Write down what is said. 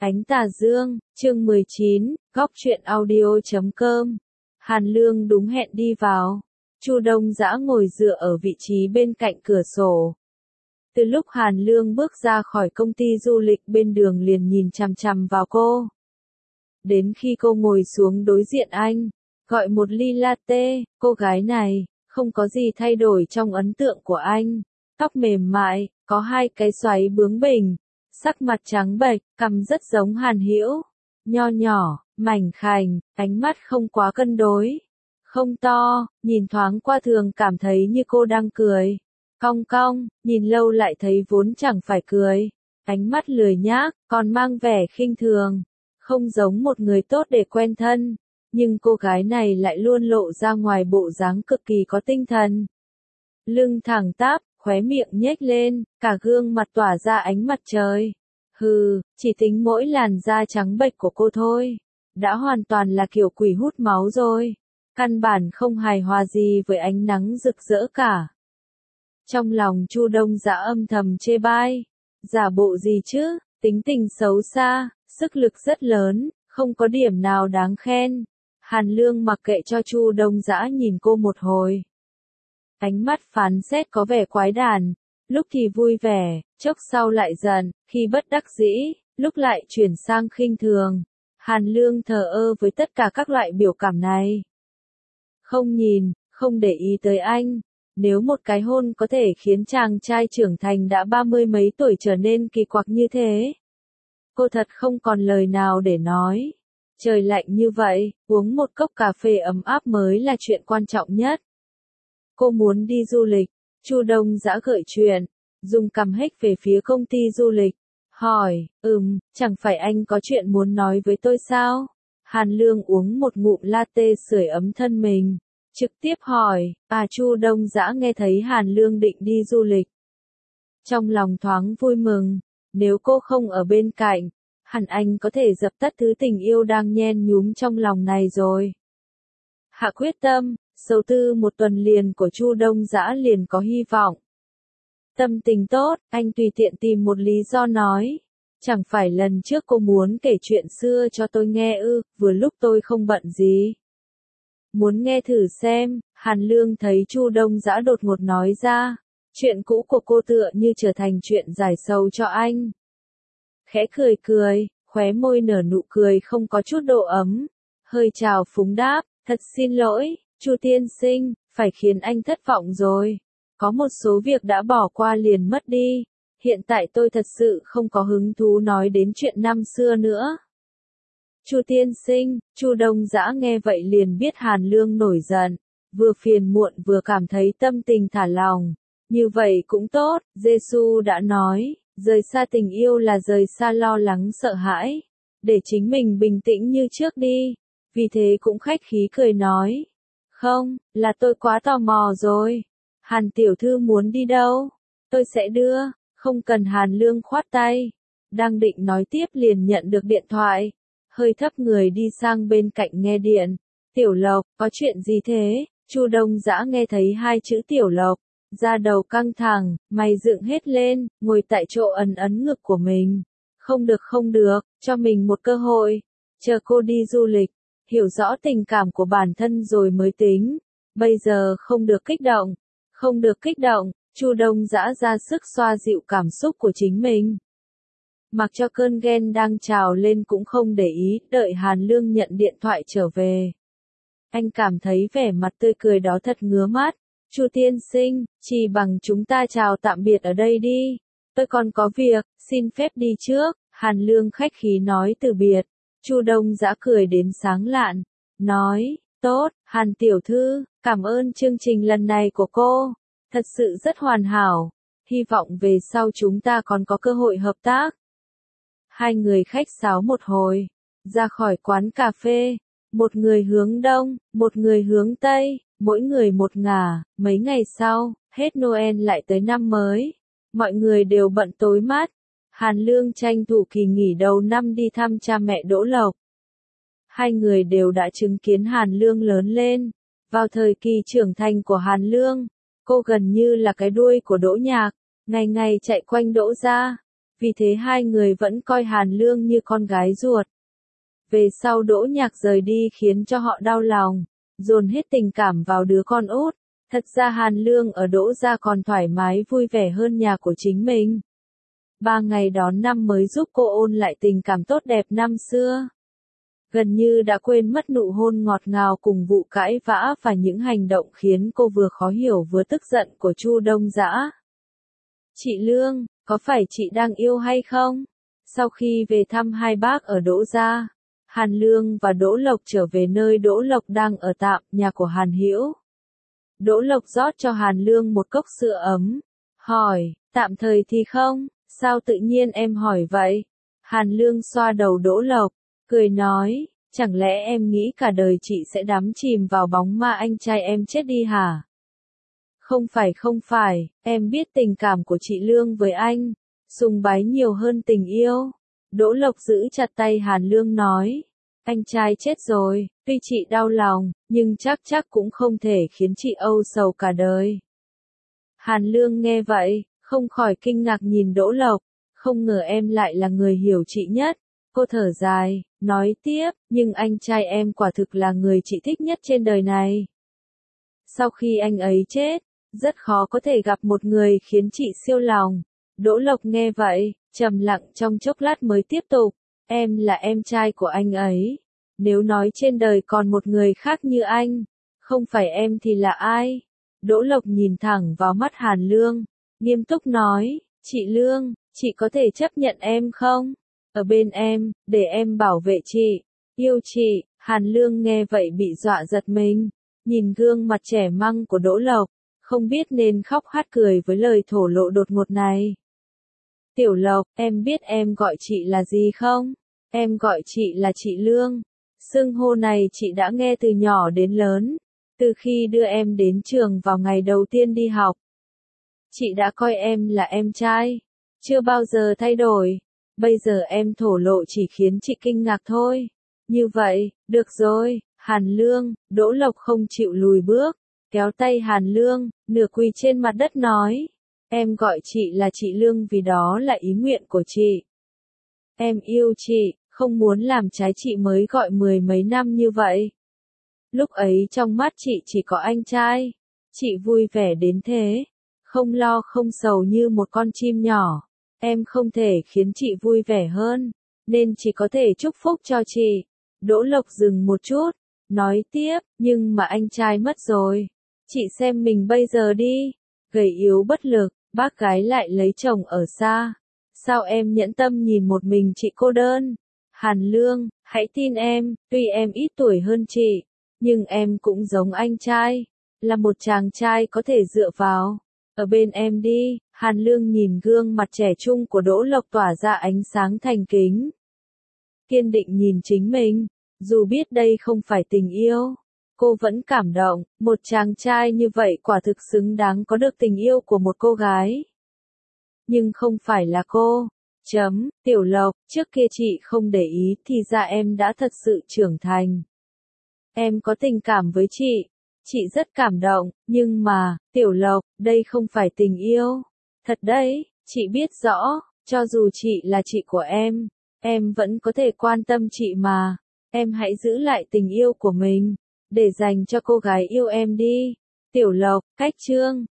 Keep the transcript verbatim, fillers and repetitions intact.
Ánh tà dương, chương mười chín, góc truyện audio chấm com. Hàn Lương đúng hẹn đi vào. Chu Đông Dã ngồi dựa ở vị trí bên cạnh cửa sổ. Từ lúc Hàn Lương bước ra khỏi công ty du lịch bên đường liền nhìn chằm chằm vào cô. Đến khi cô ngồi xuống đối diện anh, gọi một ly latte, cô gái này, không có gì thay đổi trong ấn tượng của anh. Tóc mềm mại, có hai cái xoáy bướng bỉnh, sắc mặt trắng bệch, cằm rất giống Hàn Hiểu. Nho nhỏ, mảnh khảnh, ánh mắt không quá cân đối. Không to, nhìn thoáng qua thường cảm thấy như cô đang cười. Cong cong, nhìn lâu lại thấy vốn chẳng phải cười. Ánh mắt lười nhác, còn mang vẻ khinh thường. Không giống một người tốt để quen thân. Nhưng cô gái này lại luôn lộ ra ngoài bộ dáng cực kỳ có tinh thần. Lưng thẳng tắp, khóe miệng nhếch lên, cả gương mặt tỏa ra ánh mặt trời. Hừ, chỉ tính mỗi làn da trắng bệch của cô thôi, đã hoàn toàn là kiểu quỷ hút máu rồi. Căn bản không hài hòa gì với ánh nắng rực rỡ cả. Trong lòng Chu Đông Dã âm thầm chê bai. Giả bộ gì chứ, tính tình xấu xa, sức lực rất lớn, không có điểm nào đáng khen. Hàn Lương mặc kệ cho Chu Đông Dã nhìn cô một hồi. Ánh mắt phán xét có vẻ quái đản, lúc thì vui vẻ, chốc sau lại giận, khi bất đắc dĩ, lúc lại chuyển sang khinh thường. Hàn Lương thờ ơ với tất cả các loại biểu cảm này. Không nhìn, không để ý tới anh. Nếu một cái hôn có thể khiến chàng trai trưởng thành đã ba mươi mấy tuổi trở nên kỳ quặc như thế. Cô thật không còn lời nào để nói. Trời lạnh như vậy, uống một cốc cà phê ấm áp mới là chuyện quan trọng nhất. Cô muốn đi du lịch. Chu Đông Dã gợi chuyện, dùng cằm hếch về phía công ty du lịch. Hỏi, ừm, chẳng phải anh có chuyện muốn nói với tôi sao? Hàn Lương uống một ngụm latte sưởi ấm thân mình. Trực tiếp hỏi, à Chu Đông Dã nghe thấy Hàn Lương định đi du lịch. Trong lòng thoáng vui mừng, nếu cô không ở bên cạnh, hẳn anh có thể dập tắt thứ tình yêu đang nhen nhúm trong lòng này rồi. Hạ quyết tâm, sầu tư một tuần liền của Chu Đông Dã liền có hy vọng. Tâm tình tốt, anh tùy tiện tìm một lý do nói. Chẳng phải lần trước cô muốn kể chuyện xưa cho tôi nghe ư, vừa lúc tôi không bận gì. Muốn nghe thử xem, Hàn Lương thấy Chu Đông Dã đột ngột nói ra. Chuyện cũ của cô tựa như trở thành chuyện giải sầu cho anh. Khẽ cười cười, khóe môi nở nụ cười không có chút độ ấm. Hơi chào phúng đáp, thật xin lỗi, Chu tiên sinh, phải khiến anh thất vọng rồi. Có một số việc đã bỏ qua liền mất đi. Hiện tại tôi thật sự không có hứng thú nói đến chuyện năm xưa nữa. Chu tiên sinh, Chu Đông Dã nghe vậy liền biết Hàn Lương nổi giận. Vừa phiền muộn vừa cảm thấy tâm tình thả lòng. Như vậy cũng tốt, Giê-xu đã nói, rời xa tình yêu là rời xa lo lắng sợ hãi. Để chính mình bình tĩnh như trước đi. Vì thế cũng khách khí cười nói. Không, là tôi quá tò mò rồi. Hàn tiểu thư muốn đi đâu? Tôi sẽ đưa, không cần. Hàn Lương khoát tay. Đang định nói tiếp liền nhận được điện thoại. Hơi thấp người đi sang bên cạnh nghe điện. Tiểu Lộc, có chuyện gì thế? Chu Đông Dã nghe thấy hai chữ Tiểu Lộc. Da đầu căng thẳng, mày dựng hết lên, ngồi tại chỗ ấn ấn ngực của mình. Không được không được, cho mình một cơ hội. Chờ cô đi du lịch, hiểu rõ tình cảm của bản thân rồi mới tính. Bây giờ không được kích động. Không được kích động, Chu Đông Dã ra sức xoa dịu cảm xúc của chính mình. Mặc cho cơn ghen đang trào lên cũng không để ý, đợi Hàn Lương nhận điện thoại trở về. Anh cảm thấy vẻ mặt tươi cười đó thật ngứa mắt. Chu tiên sinh, chỉ bằng chúng ta chào tạm biệt ở đây đi. Tôi còn có việc, xin phép đi trước. Hàn Lương khách khí nói từ biệt. Chu Đông Dã cười đến sáng lạn. Nói, tốt, Hàn tiểu thư, cảm ơn chương trình lần này của cô. Thật sự rất hoàn hảo. Hy vọng về sau chúng ta còn có cơ hội hợp tác. Hai người khách sáo một hồi. Ra khỏi quán cà phê. Một người hướng đông, một người hướng tây. Mỗi người một ngả. Mấy ngày sau, hết Noel lại tới năm mới. Mọi người đều bận tối mát. Hàn Lương tranh thủ kỳ nghỉ đầu năm đi thăm cha mẹ Đỗ Lộc. Hai người đều đã chứng kiến Hàn Lương lớn lên. Vào thời kỳ trưởng thành của Hàn Lương, cô gần như là cái đuôi của Đỗ Nhạc, ngày ngày chạy quanh Đỗ gia. vì thế hai người vẫn coi Hàn Lương như con gái ruột. Về sau Đỗ Nhạc rời đi khiến cho họ đau lòng, dồn hết tình cảm vào đứa con út. Thật ra Hàn Lương ở Đỗ gia còn thoải mái vui vẻ hơn nhà của chính mình. Ba ngày đón năm mới giúp cô ôn lại tình cảm tốt đẹp năm xưa. Gần như đã quên mất nụ hôn ngọt ngào cùng vụ cãi vã và những hành động khiến cô vừa khó hiểu vừa tức giận của Chu Đông Dã. Chị Lương, có phải chị đang yêu hay không? Sau khi về thăm hai bác ở Đỗ gia, Hàn Lương và Đỗ Lộc trở về nơi Đỗ Lộc đang ở tạm, nhà của Hàn Hữu. Đỗ Lộc rót cho Hàn Lương một cốc sữa ấm, hỏi, tạm thời thì không, sao tự nhiên em hỏi vậy? Hàn Lương xoa đầu Đỗ Lộc, cười nói, chẳng lẽ em nghĩ cả đời chị sẽ đắm chìm vào bóng ma anh trai em chết đi hả? Không phải không phải, em biết tình cảm của chị Lương với anh, sùng bái nhiều hơn tình yêu. Đỗ Lộc giữ chặt tay Hàn Lương nói, anh trai chết rồi, tuy chị đau lòng, nhưng chắc chắc cũng không thể khiến chị âu sầu cả đời. Hàn Lương nghe vậy, không khỏi kinh ngạc nhìn Đỗ Lộc, không ngờ em lại là người hiểu chị nhất. Cô thở dài, nói tiếp, nhưng anh trai em quả thực là người chị thích nhất trên đời này. Sau khi anh ấy chết, rất khó có thể gặp một người khiến chị siêu lòng. Đỗ Lộc nghe vậy, trầm lặng trong chốc lát mới tiếp tục, em là em trai của anh ấy. Nếu nói trên đời còn một người khác như anh, không phải em thì là ai? Đỗ Lộc nhìn thẳng vào mắt Hàn Lương, nghiêm túc nói, chị Lương, chị có thể chấp nhận em không? Ở bên em, để em bảo vệ chị, yêu chị. Hàn Lương nghe vậy bị dọa giật mình, nhìn gương mặt trẻ măng của Đỗ Lộc, không biết nên khóc hát cười với lời thổ lộ đột ngột này. Tiểu Lộc, em biết em gọi chị là gì không? Em gọi chị là chị Lương. Xưng hô này chị đã nghe từ nhỏ đến lớn, từ khi đưa em đến trường vào ngày đầu tiên đi học. Chị đã coi em là em trai, chưa bao giờ thay đổi. Bây giờ em thổ lộ chỉ khiến chị kinh ngạc thôi. Như vậy, được rồi, Hàn Lương. Đỗ Lộc không chịu lùi bước, kéo tay Hàn Lương, nửa quỳ trên mặt đất nói, em gọi chị là chị Lương vì đó là ý nguyện của chị. Em yêu chị, không muốn làm trái chị mới gọi mười mấy năm như vậy. Lúc ấy trong mắt chị chỉ có anh trai, chị vui vẻ đến thế, không lo không sầu như một con chim nhỏ. Em không thể khiến chị vui vẻ hơn, nên chỉ có thể chúc phúc cho chị. Đỗ Lộc dừng một chút, nói tiếp, nhưng mà anh trai mất rồi. Chị xem mình bây giờ đi, gầy yếu bất lực, bác gái lại lấy chồng ở xa. Sao em nhẫn tâm nhìn một mình chị cô đơn? Hàn Lương, hãy tin em, tuy em ít tuổi hơn chị, nhưng em cũng giống anh trai, là một chàng trai có thể dựa vào. Ở bên em đi. Hàn Lương nhìn gương mặt trẻ trung của Đỗ Lộc tỏa ra ánh sáng thành kính. Kiên định nhìn chính mình, dù biết đây không phải tình yêu, cô vẫn cảm động, một chàng trai như vậy quả thực xứng đáng có được tình yêu của một cô gái. Nhưng không phải là cô. Chấm, Tiểu Lộc, trước kia chị không để ý thì ra em đã thật sự trưởng thành. Em có tình cảm với chị. Chị rất cảm động, nhưng mà, Tiểu Lộc, đây không phải tình yêu. Thật đấy, chị biết rõ, cho dù chị là chị của em, em vẫn có thể quan tâm chị mà. Em hãy giữ lại tình yêu của mình, để dành cho cô gái yêu em đi. Tiểu Lộc, cách chương.